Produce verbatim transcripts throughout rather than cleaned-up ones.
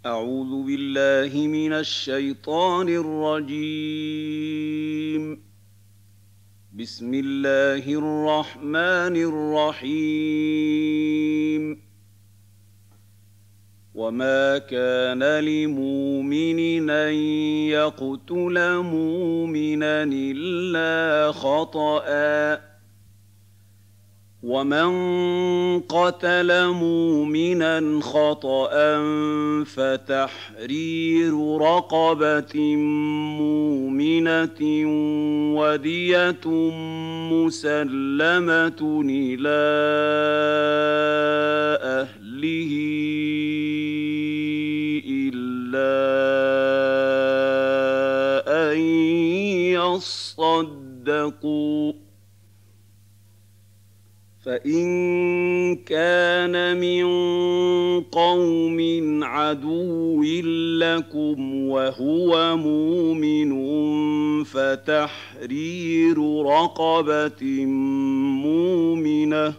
أعوذ بالله من الشيطان الرجيم. بسم الله الرحمن الرحيم. وما كان لمؤمن أن يقتل مؤمنا إلا خطأ، ومن قتل مؤمنا خطأ فتحرير رقبة مؤمنة ودية مسلمة إلى أهله إلا أن يصدقوا، فإن كان من قوم عدو لكم وهو مؤمن فتحرير رقبة مؤمنة،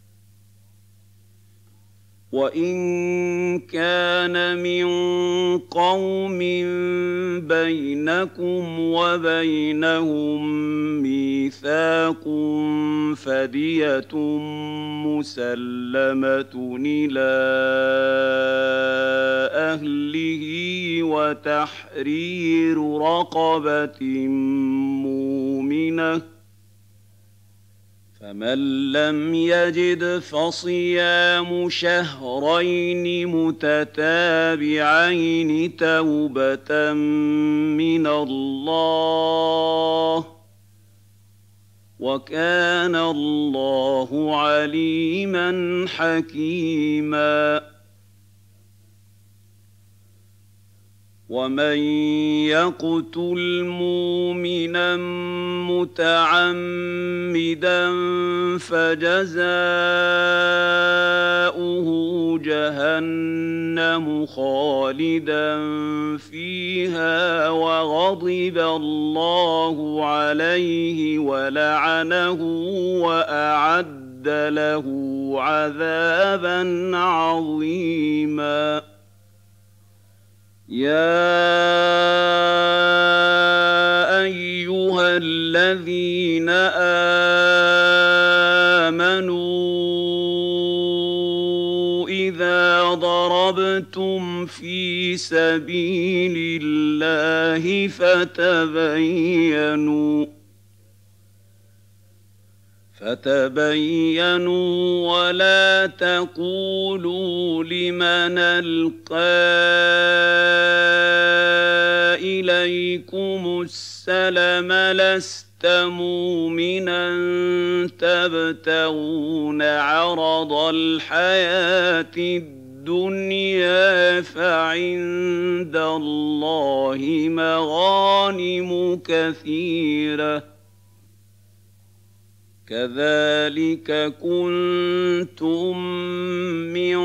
وإن كان من قوم بينكم وبينهم ميثاق فدية مسلمة إلى أهله وتحرير رقبة مؤمنة، فمن لم يجد فصيام شهرين متتابعين توبة من الله، وكان الله عليما حكيما. ومن يقتل مؤمنا متعمدا فجزاؤه جهنم خالدا فيها وغضب الله عليه ولعنه وأعد له عذابا عظيما. يا أيها الذين آمنوا إذا ضربتم في سبيل الله فتبينوا فتبينوا ولا تقولوا لمن ألقى إليكم السلم لست مؤمنا تبتغون عرض الحياة الدنيا فعند الله مغانم كثيرة، كذلك كنتم من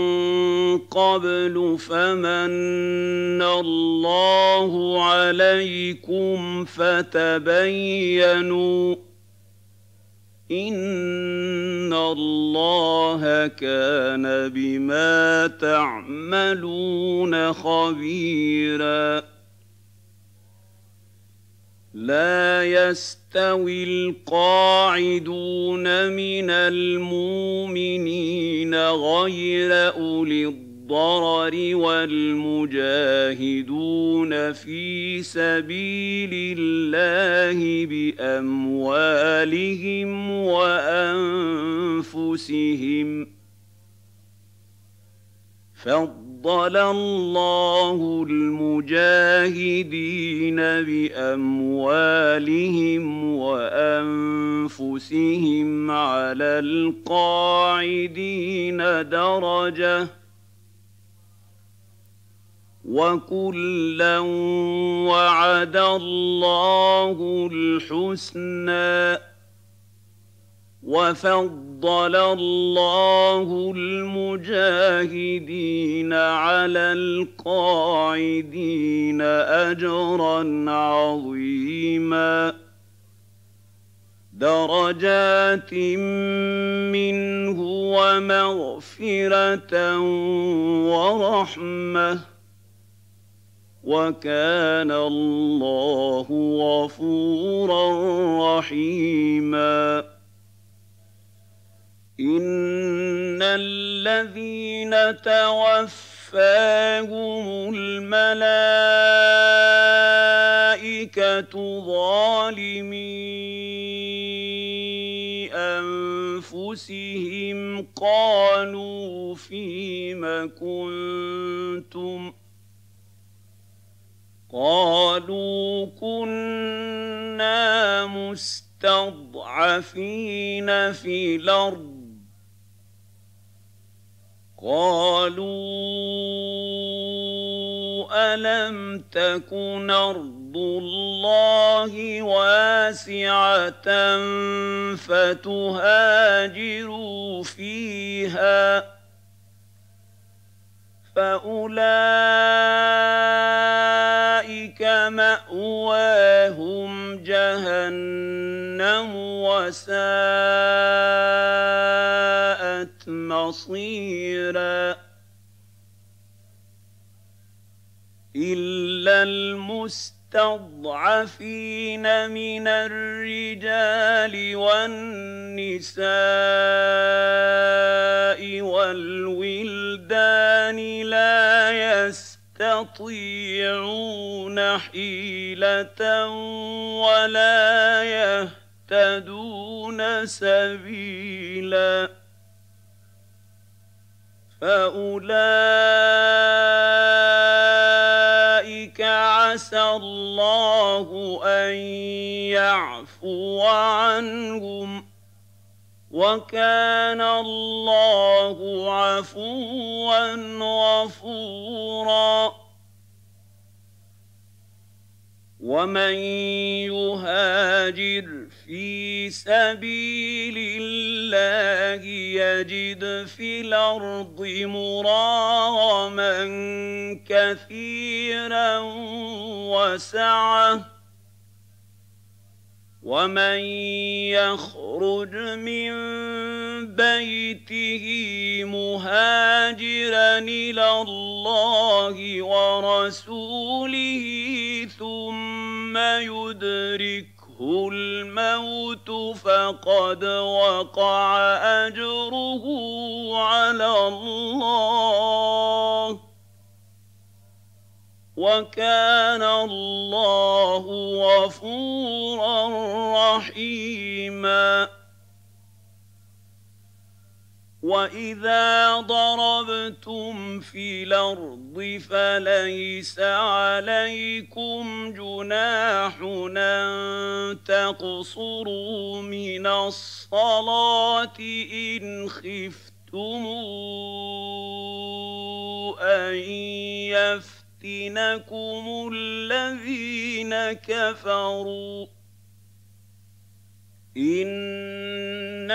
قبل فمن الله عليكم فتبينوا إن الله كان بما تعملون خبيرا. لا يستوي القاعدون من المؤمنين غير أولي الضرر والمجاهدون في سبيل الله بأموالهم وأنفسهم، فضل الله المجاهدين بأموالهم وأنفسهم على القاعدين درجة، وكلا وعد الله الحسنى، وفضل الله المجاهدين على القاعدين أجرا عظيما. درجات منه ومغفرة ورحمة، وكان الله غفورا رحيما إن الذين توفاهم الملائكة ظالمي أنفسهم قالوا فيم كنتم قالوا كنا مستضعفين في الأرض قالوا ألم تكن أرض الله واسعة فتهاجروا فيها فأولئك مأواهم جهنم وساءت مصيرا إلا المستضعفين من الرجال والنساء والولدان لا يستطيعون حيلة ولا يهتدون سبيلا فأولئك عسى الله أن يعفو عنهم وكان الله عفوا غفورا ومن يهاجر في سبيل الله يجد في الأرض مراغما كثيرا وسعة ومن يخرج من بيته مهاجرا إلى الله ورسوله ثم يدركه الموت فقد وقع أجره على الله وكان الله غفورا رحيما وإذا ضربتم في الأرض فليس عليكم جناح أن تقصروا من الصلاة إن خفتم أن يفتنكم الذين كفروا إن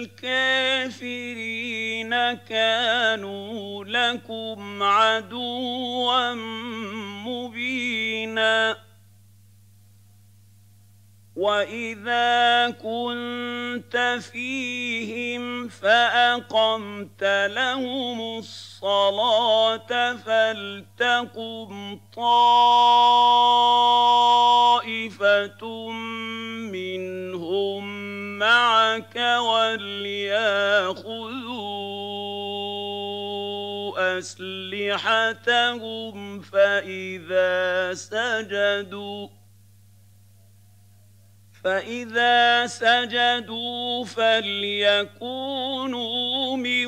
الكافرين كانوا لكم عدوا مبينا وإذا كنت فيهم فأقمت لهم الصلاة فلتقم طائفة منهم معك وليأخذوا أسلحتهم فإذا سجدوا فإذا سجدوا فليكونوا من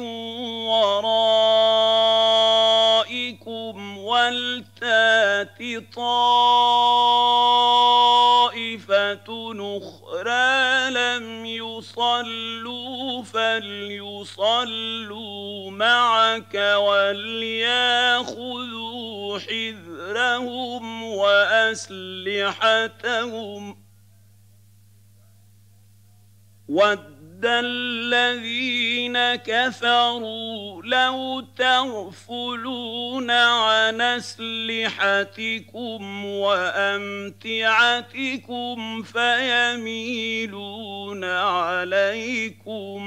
ورائكم ولتات طائفة أخرى لم يصلوا فليصلوا معك وليأخذوا حذرهم وأسلحتهم وَدَّ الَّذِينَ كَفَرُوا لَوْ تَغْفُلُونَ عَنْ أَسْلِحَتِكُمْ وَأَمْتِعَتِكُمْ فَيَمِيلُونَ عَلَيْكُمْ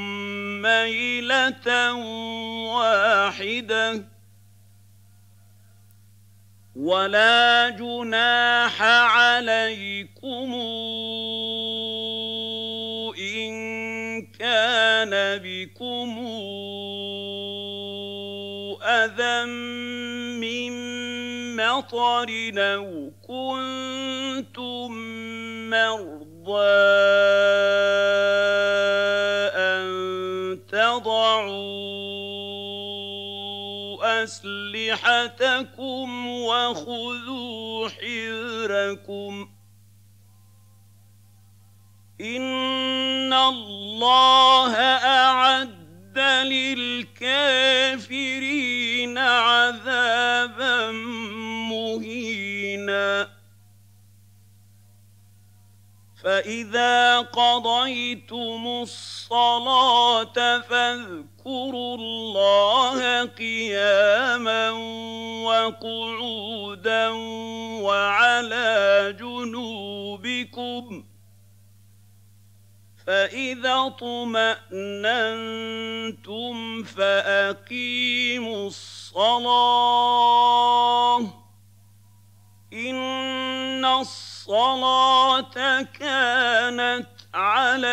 مَيْلَةً وَاحِدَةً ولا جناح عليكم إن كان بكم أذى من مطر أو كنتم مرضى أن تضعوا أسلحتكم وخذوا حذركم إن الله أعد للكافرين عذابا مهينا فإذا قضيتم الصلاة فاذكروا الله قياما وقعودا وعلى جنوبكم فإذا اطمأننتم فأقيموا الصلاة إن الصلاة كانت على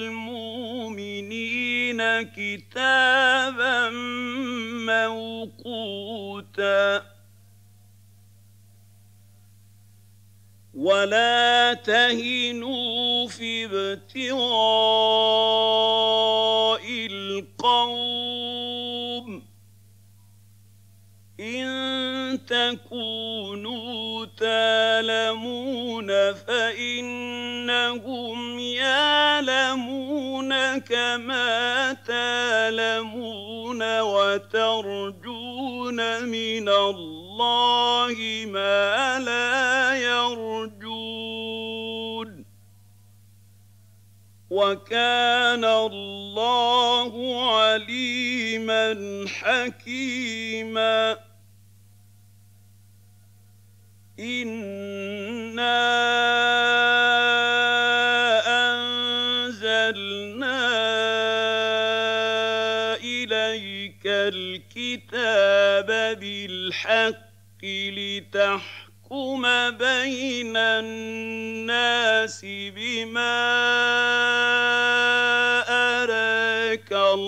المؤمنين كتابا موقوتا ولا تهنوا في ابتغاء القوم إن تكونوا تَعْلَمُونَ فإنهم يعلمون كما تعلمون وترجون من الله ما لا يرجون وكان الله عليما حكيما إنا أنزلنا إليك الكتاب بالحق لتحكم بين الناس بما أراك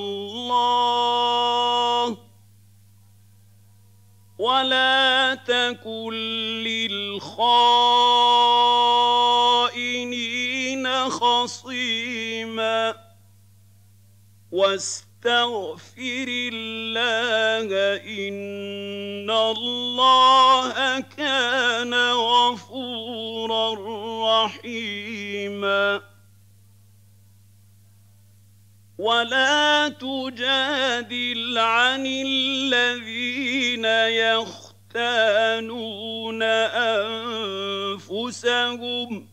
الله ولا تكن للخائنين خصيما واستغفر الله إن الله كان غفورا رحيما ولا تجادل عن الذين يختانون أنفسهم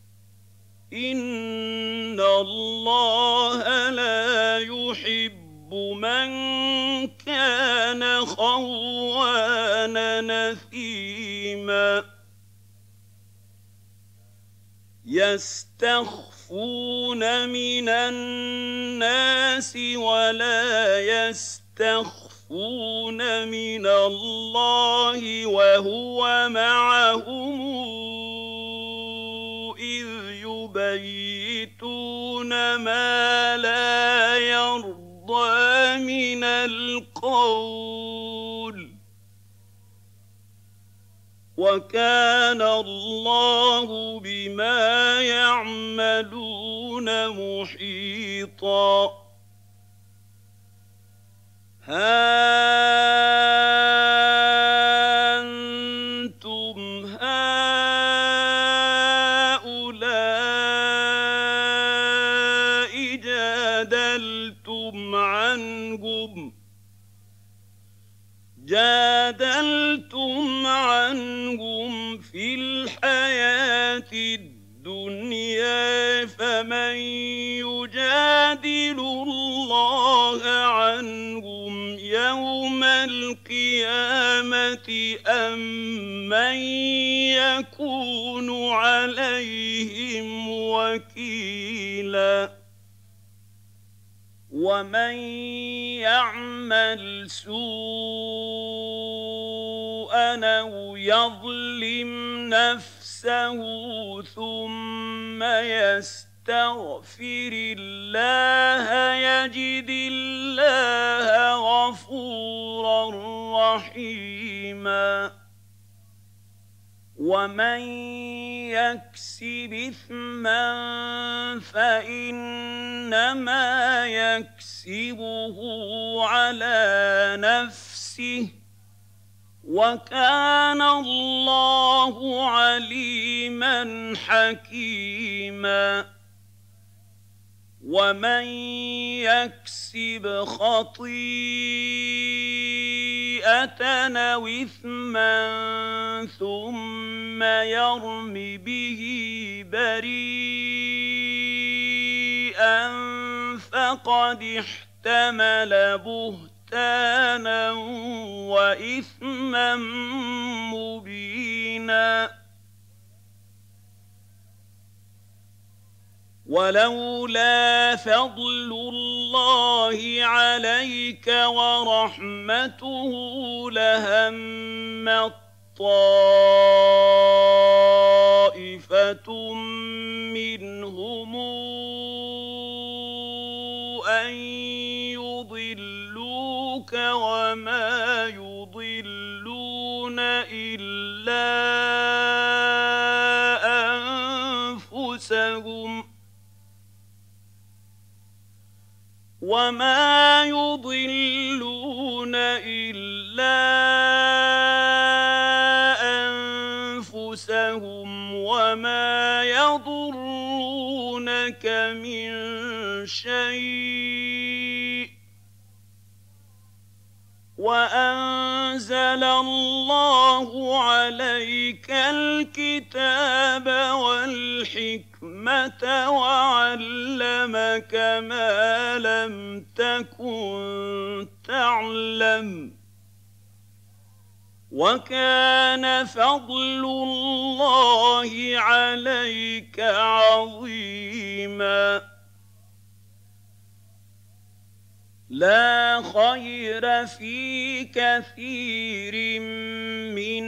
إن الله لا يحب من كان خوانا نثيما يستخفون من الناس ولا يستخفون من الله وهو معهم إذ يبيتون ما لا يرضى من القول وكان الله بما يعملون محيطا ها أنتم هؤلاء جادلتم عنهم جادلتم عنهم في الحياة الدنيا فمن يجادل الله عنهم يوم القيامة أم من يكون عليهم وكيلاً ومن يعمل سوءا أو يظلم نفسه ثم يستغفر الله يجد الله غفورا رحيما ومن يكسب إثما فإنما يكسبه على نفسه وكان الله عليما حكيما ومن يكسب خطيئة أو إثما ثم يرم به بريئا فقد احتمل بهتانا وإثما مبينا ولولا فضل الله عليك ورحمته لهمت طائفة منهم أن يضلوك وما يضلون إلا أنفسهم وما يضلون إلا أنفسهم وما يضرونك من شيء وأنزل الله عليك الكتاب والحكمة وعلمك ما لم تكن تعلم وكان فضل الله عليك عظيما لا خير في كثير من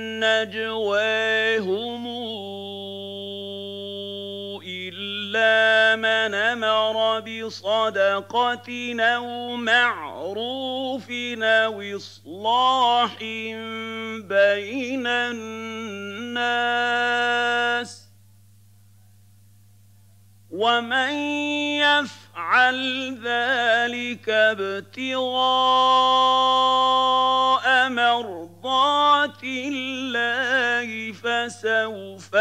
نجواهم إلا من أمر بصدقة أو معروف أو إصلاح بين الناس ومن يفعل ذلك ابتغاء مرضات الله فسوف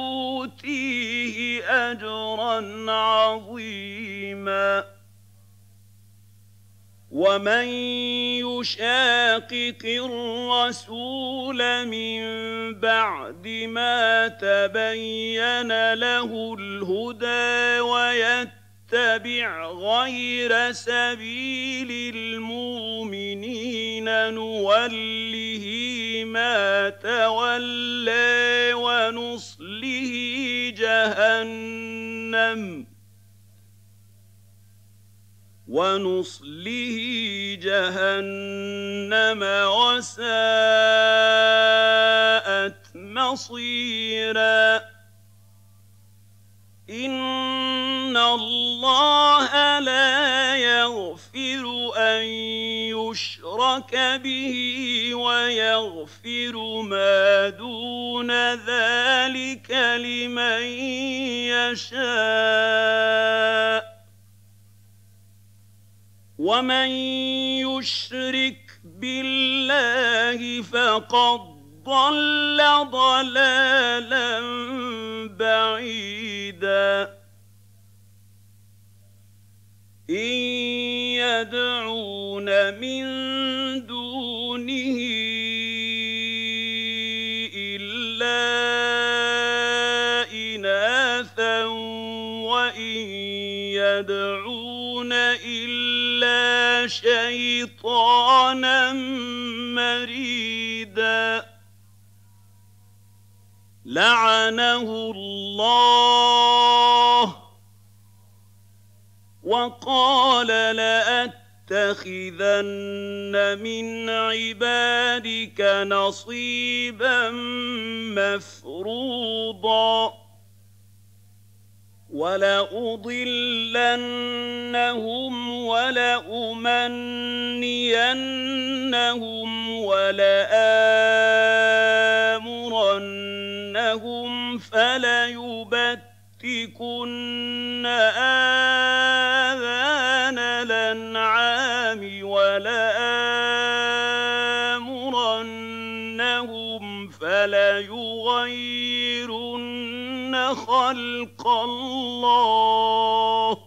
نؤتيه أجرا عظيما ومن يشاقق الرسول من بعد ما تبين له الهدى ويتبع غير سبيل المؤمنين نوله ما تولى ونصله جهنم ونصله جهنم وساءت مصيرا إن الله لا يغفر أن يشرك به ويغفر ما دون ذلك لمن يشاء ومن يشرك بالله فقد ضل ضلالا بعيدا إن يدعون من دونه إلا إناثا وإن يدعون إلا شيطانا مريدا لعنه الله وقال لأتخذن لَيَتَّخِذَنَّ مِنْ عِبَادِكَ نَصِيبًا مَّفْرُوضًا وَلَأُضِلَّنَّهُمْ وَلَأُمَنِّيَنَّهُمْ وَلَآمُرَنَّهُمْ فَلَيُبَتِّكُنَّ آذَانَ الْأَنْعَامِ وَلَآمُرَنَّهُمْ فَلَيُغَيِّرُنَّ خَلْقَ اللَّهِ ۚ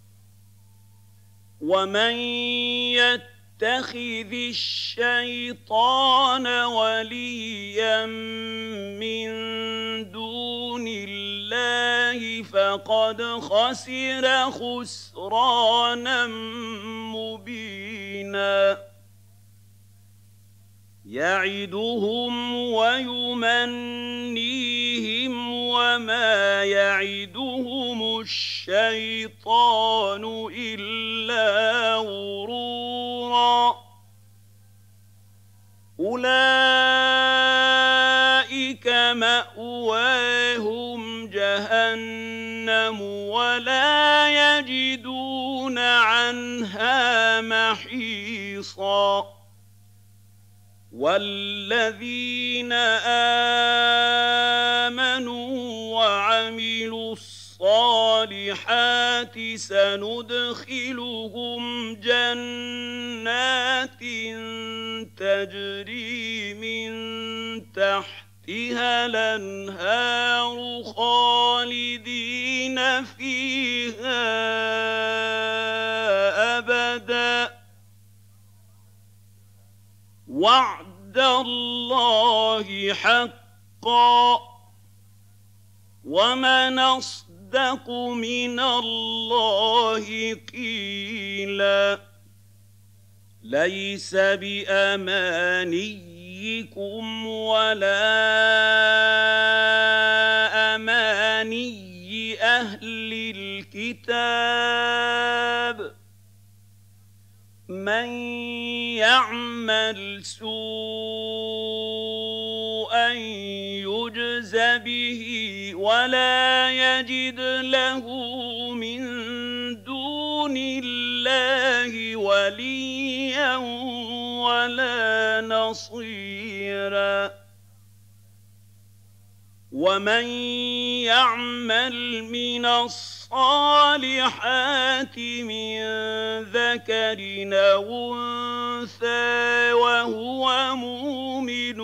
وَمَن يَتَّخِذِ الشَّيْطَانَ وَلِيًّا مِّن دُونِ اللَّهِ فَقَدْ خَسِرَ خُسْرَانًا مُّبِينًا يَعِدُهُمْ وَيُمَنِّيهِمْ وَمَا يَعِدُهُمُ الشَّيْطَانُ إِلَّا غُرُورًا أُولَٰئِكَ مَأْوَاهُمْ جَهَنَّمُ وَلَا يَجِدُونَ عَنْهَا مَحِيصًا وَالَّذِينَ آمَنُوا وَعَمِلُوا الصَّالِحَاتِ سَنُدْخِلُهُمْ جَنَّاتٍ تَجْرِي مِن تَحْتِهَا الْأَنْهَارُ خَالِدِينَ فِيهَا أَبَدًا ۖ وَعْدَ اللَّهِ حَقًّا ۚ وَمَنْ أَصْدَقُ مِنَ اللَّهِ قِيلًا لَيْسَ بِأَمَانِيِّكُمْ وَلَا أَمَانِيِّ أَهْلِ الْكِتَابِ مَن يَعْمَلْ سُوءًا يُجْزَ بِهِ وَلَا يَجِدْ لَهُ مِن دُونِ اللَّهِ وَلِيًّا وَلَا نَصِيرًا وَمَن يَعْمَلْ مِنَ الصَّالِحَاتِ مِن ذَكَرٍ أَوْ أُنثَىٰ وَهُوَ مُؤْمِنٌ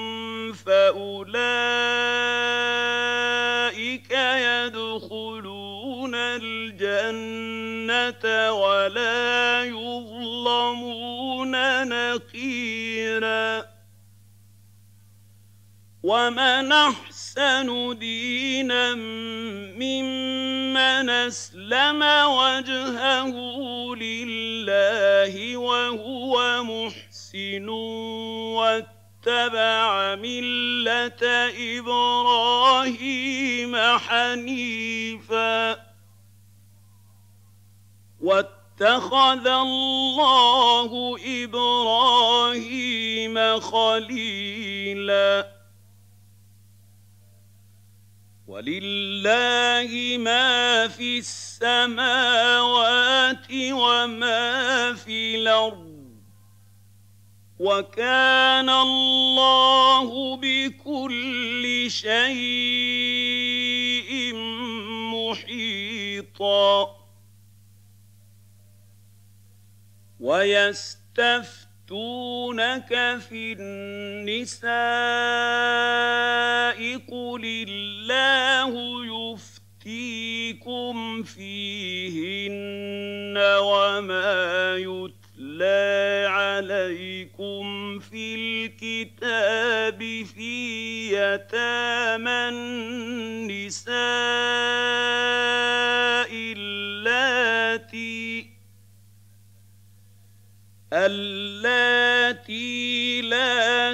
فَأُولَٰئِكَ يَدْخُلُونَ الْجَنَّةَ وَلَا يُظْلَمُونَ نَقِيرًا وَمَنْ أَحْسَنُ دِينًا مِّمَّنْ أَسْلَمَ وَجْهَهُ لِلَّهِ وَهُوَ مُحْسِنٌ وَاتَّبَعَ مِلَّةَ إِبْرَاهِيمَ حَنِيفًا ۗ وَاتَّخَذَ اللَّهُ إِبْرَاهِيمَ خَلِيلًا وَلِلَّهِ مَا فِي السَّمَاوَاتِ وَمَا فِي الْأَرْضِ ۚ وَكَانَ اللَّهُ بِكُلِّ شَيْءٍ مُّحِيطًا وَيَسْتَفْتُونَكَ فِي النِّسَاءِ قُلِ اللَّهُ يُفْتِيكُمْ فِيهِنَّ وَمَا يُتْلَىٰ عَلَيْكُمْ فِي الْكِتَابِ فِي يَتَامَى النِّسَاءِ اللَّاتِي اللَّاتِي لَا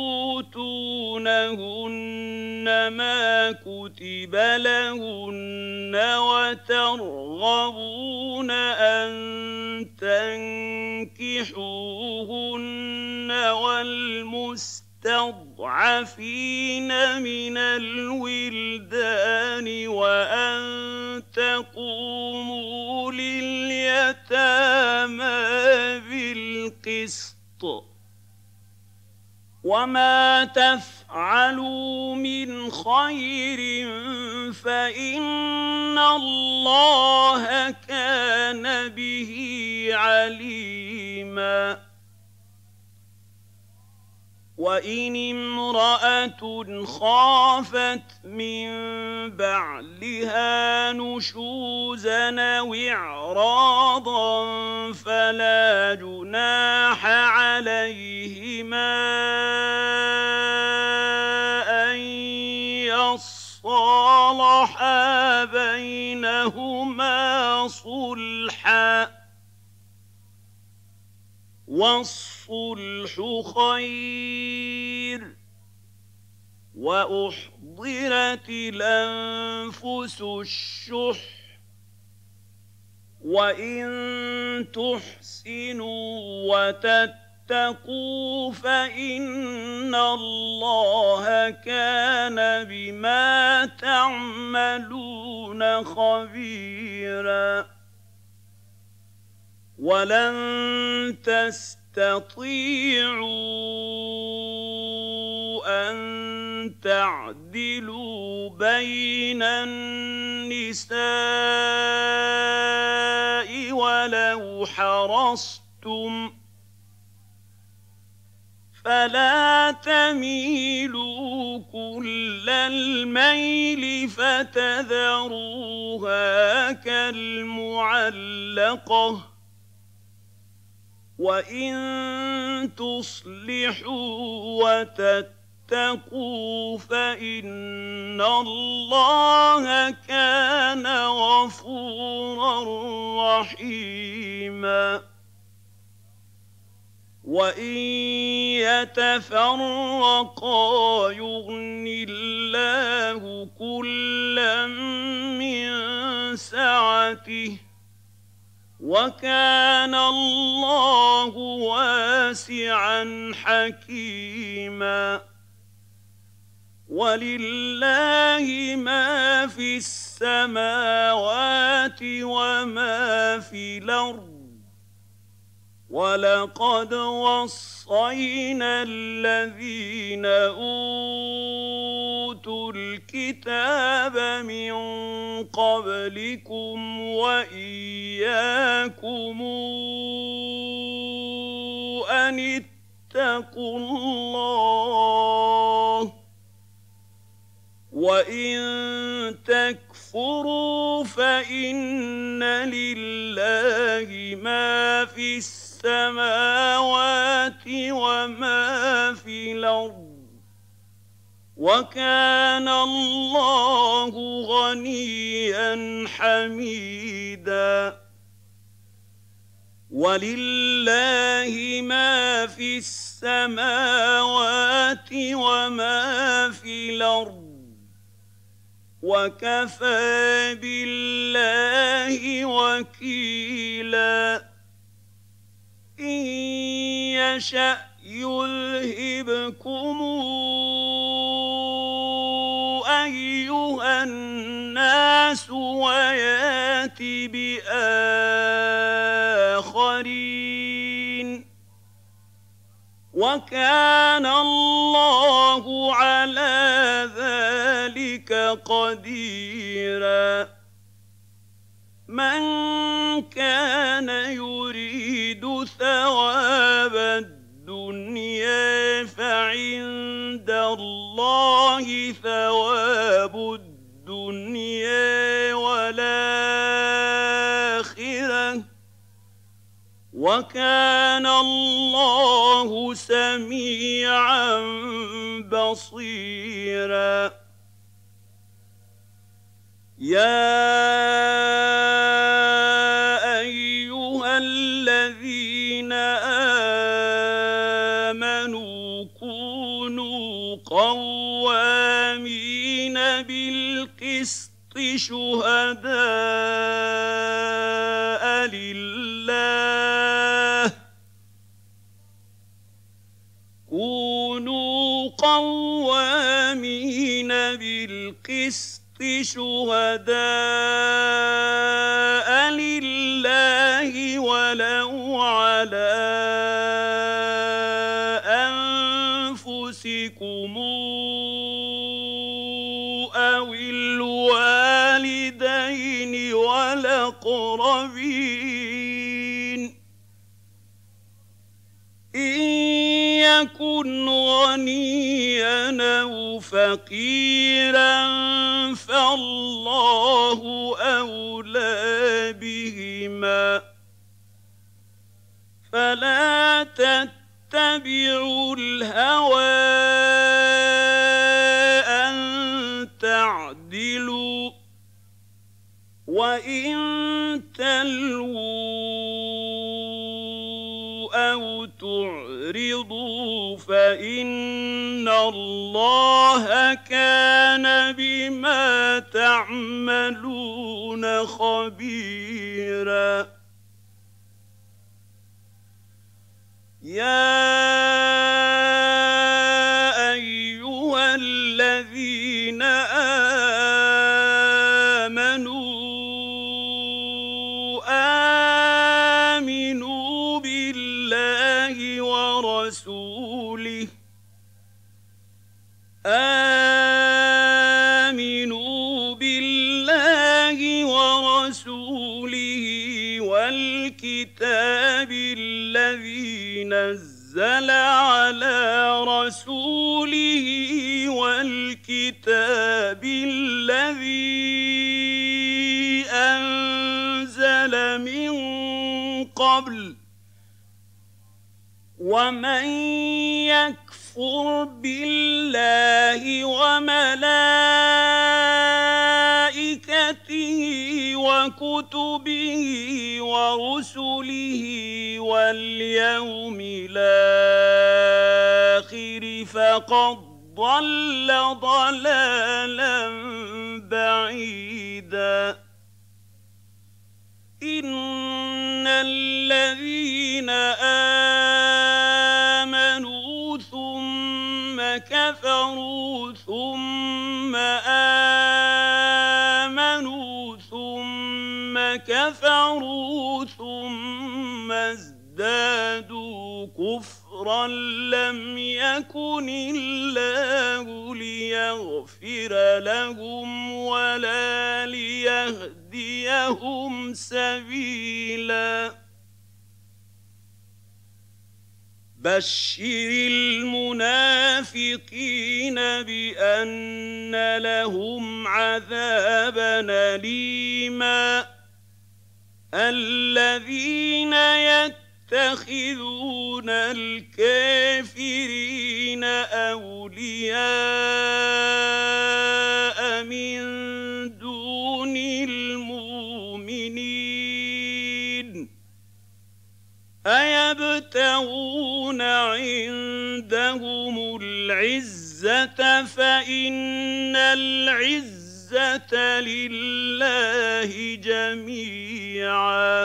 تُؤْتُونَهُنَّ مَا كُتِبَ لَهُنَّ وَتَرْغَبُونَ أَن فانكحوهن والمستضعفين من الولدان وأن تقوموا لليتامى بالقسط وما تفعلوا من خير فإن الله كان به عليما وإن امرأة خافت من بعلها نشوزا أو إعراضا فلا جناح عليهما أن يصالحا بينهما صلحا والصلح خير وأحضرت الأنفس الشح وإن تحسنوا وتتقوا فإن الله كان بما تعملون خبيرا ولن تستطيعوا أن تعدلوا بين النساء ولو حرصتم فلا تميلوا كل الميل فتذروها كالمعلقة وإن تصلحوا وتتقوا فإن الله كان غفورا رحيما وإن يتفرقا يغن الله كلا من سعته وكان الله واسعا حكيما ولله ما في السماوات وما في الأرض ولقد وصينا الذين أوتوا الكتاب من قبلكم وإياكم أن اتقوا الله وإن تكفروا فإن لله ما في السماوات وما في الأرض وكان الله غنيا حميدا ولله ما في السماوات وما في الأرض وكفى بالله وكيلا إن يشأ يذهبكم أيها الناس ويات بآخرين وكان الله على ذلك قديرا من كان يريد ثواب الدنيا فعند الله ثواب الدنيا والآخرة وكان الله سميعا بصيرا يا أيها الذين آمنوا كونوا قوامين بالقسط شهداء لله كونوا قوامين بالقسط شهداء لله ولو على أنفسكم أو الوالدين والأقربين إن يكن غنيا أو فقيرا فالله أولى بهما فلا تتبعوا الهوى أن تعدلوا وإن تلووا أو تعرضوا فإن الله كان بما تعملون خبيرا يا أيها الذين آمنوا آمنوا بالله ورسوله آمنوا بالله ورسوله والكتاب الذي نزل على رسوله والكتاب الذي أنزل من قبل ومن يكفر بالله وملائكته وكتبه ورسله واليوم الآخر فقد ضل ضلالا بعيدا إن الذين آمنوا ثم كفروا ثم آمنوا ثم كفروا ثم ازدادوا كفرا لم يكن الله ليغفر لهم ولا ليهديهم سبيلا بشر المنافقين بأن لهم عذابا أليما الذين يتخذون الكافرين أولياء من دون المؤمنين أيبتغون عندهم العزة فإن العزة لله جميعا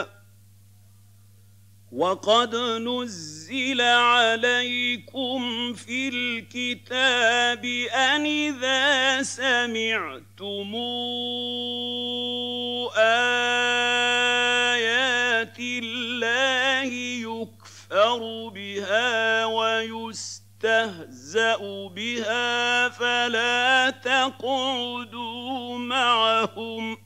وقد نزل عليكم في الكتاب أن إذا سمعتم آيات الله يكفر بها ويستهزأ بها فلا تقعدوا معهم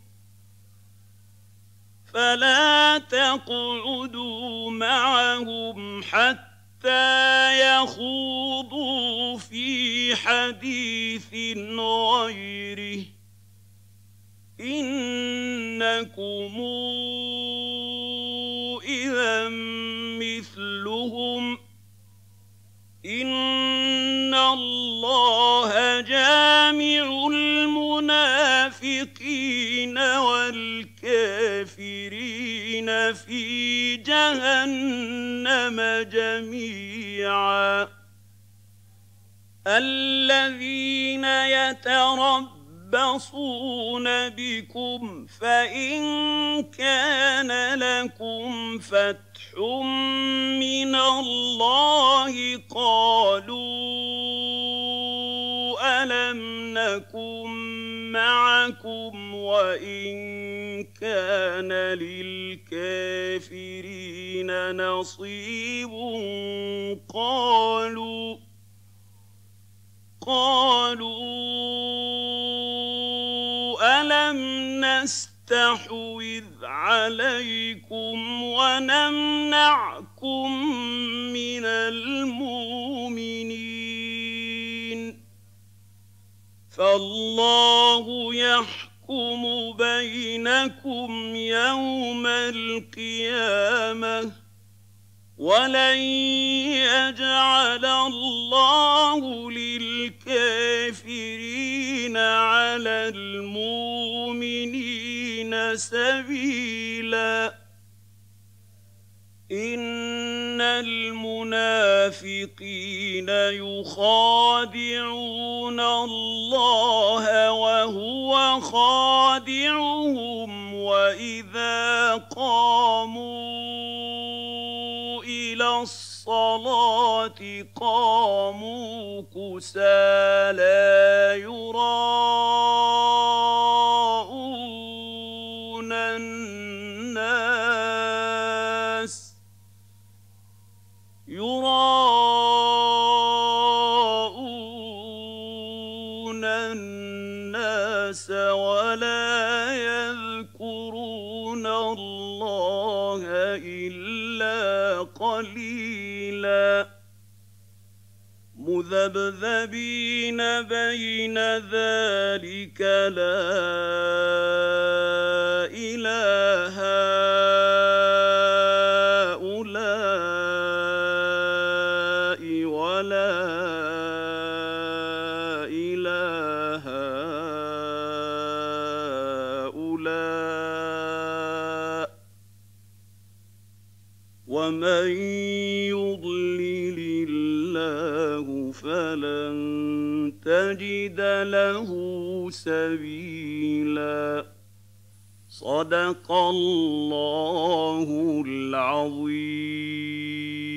فلا تقعدوا معهم حتى يخوضوا في حديث غيره إنكم إذا مثلهم إن الله جامع المنافقين والكافرين في جهنم جميعا الذين يتربصون بكم فإن كان لكم فتح من الله قالوا ألم نكن معكم وإن كان للكافرين نصيب قالوا قالوا ألم نستحوذ عليكم ونمنعكم من المؤمنين فالله يحكم بينكم يوم القيامة ولن يجعل الله للكافرين على المؤمنين سبيلا إن المنافقين يخادعون الله وهو خادعهم وإذا قاموا إلى الصلاة قاموا كسالى يراءون الناس يراءون الناس ولا يذكرون الله إلا قليلا مذبذبين بين ذلك لا إله هؤلاء ولا إله هؤلاء ومن يضلل الله فلن تجد له سبيلا صدق الله العظيم.